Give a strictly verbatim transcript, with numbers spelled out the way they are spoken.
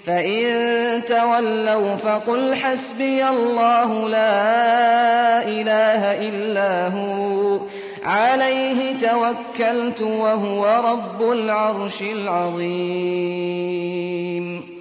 فإن تولوا فقل حسبي الله لا إله إلا هو عليه توكلت وهو رب العرش العظيم.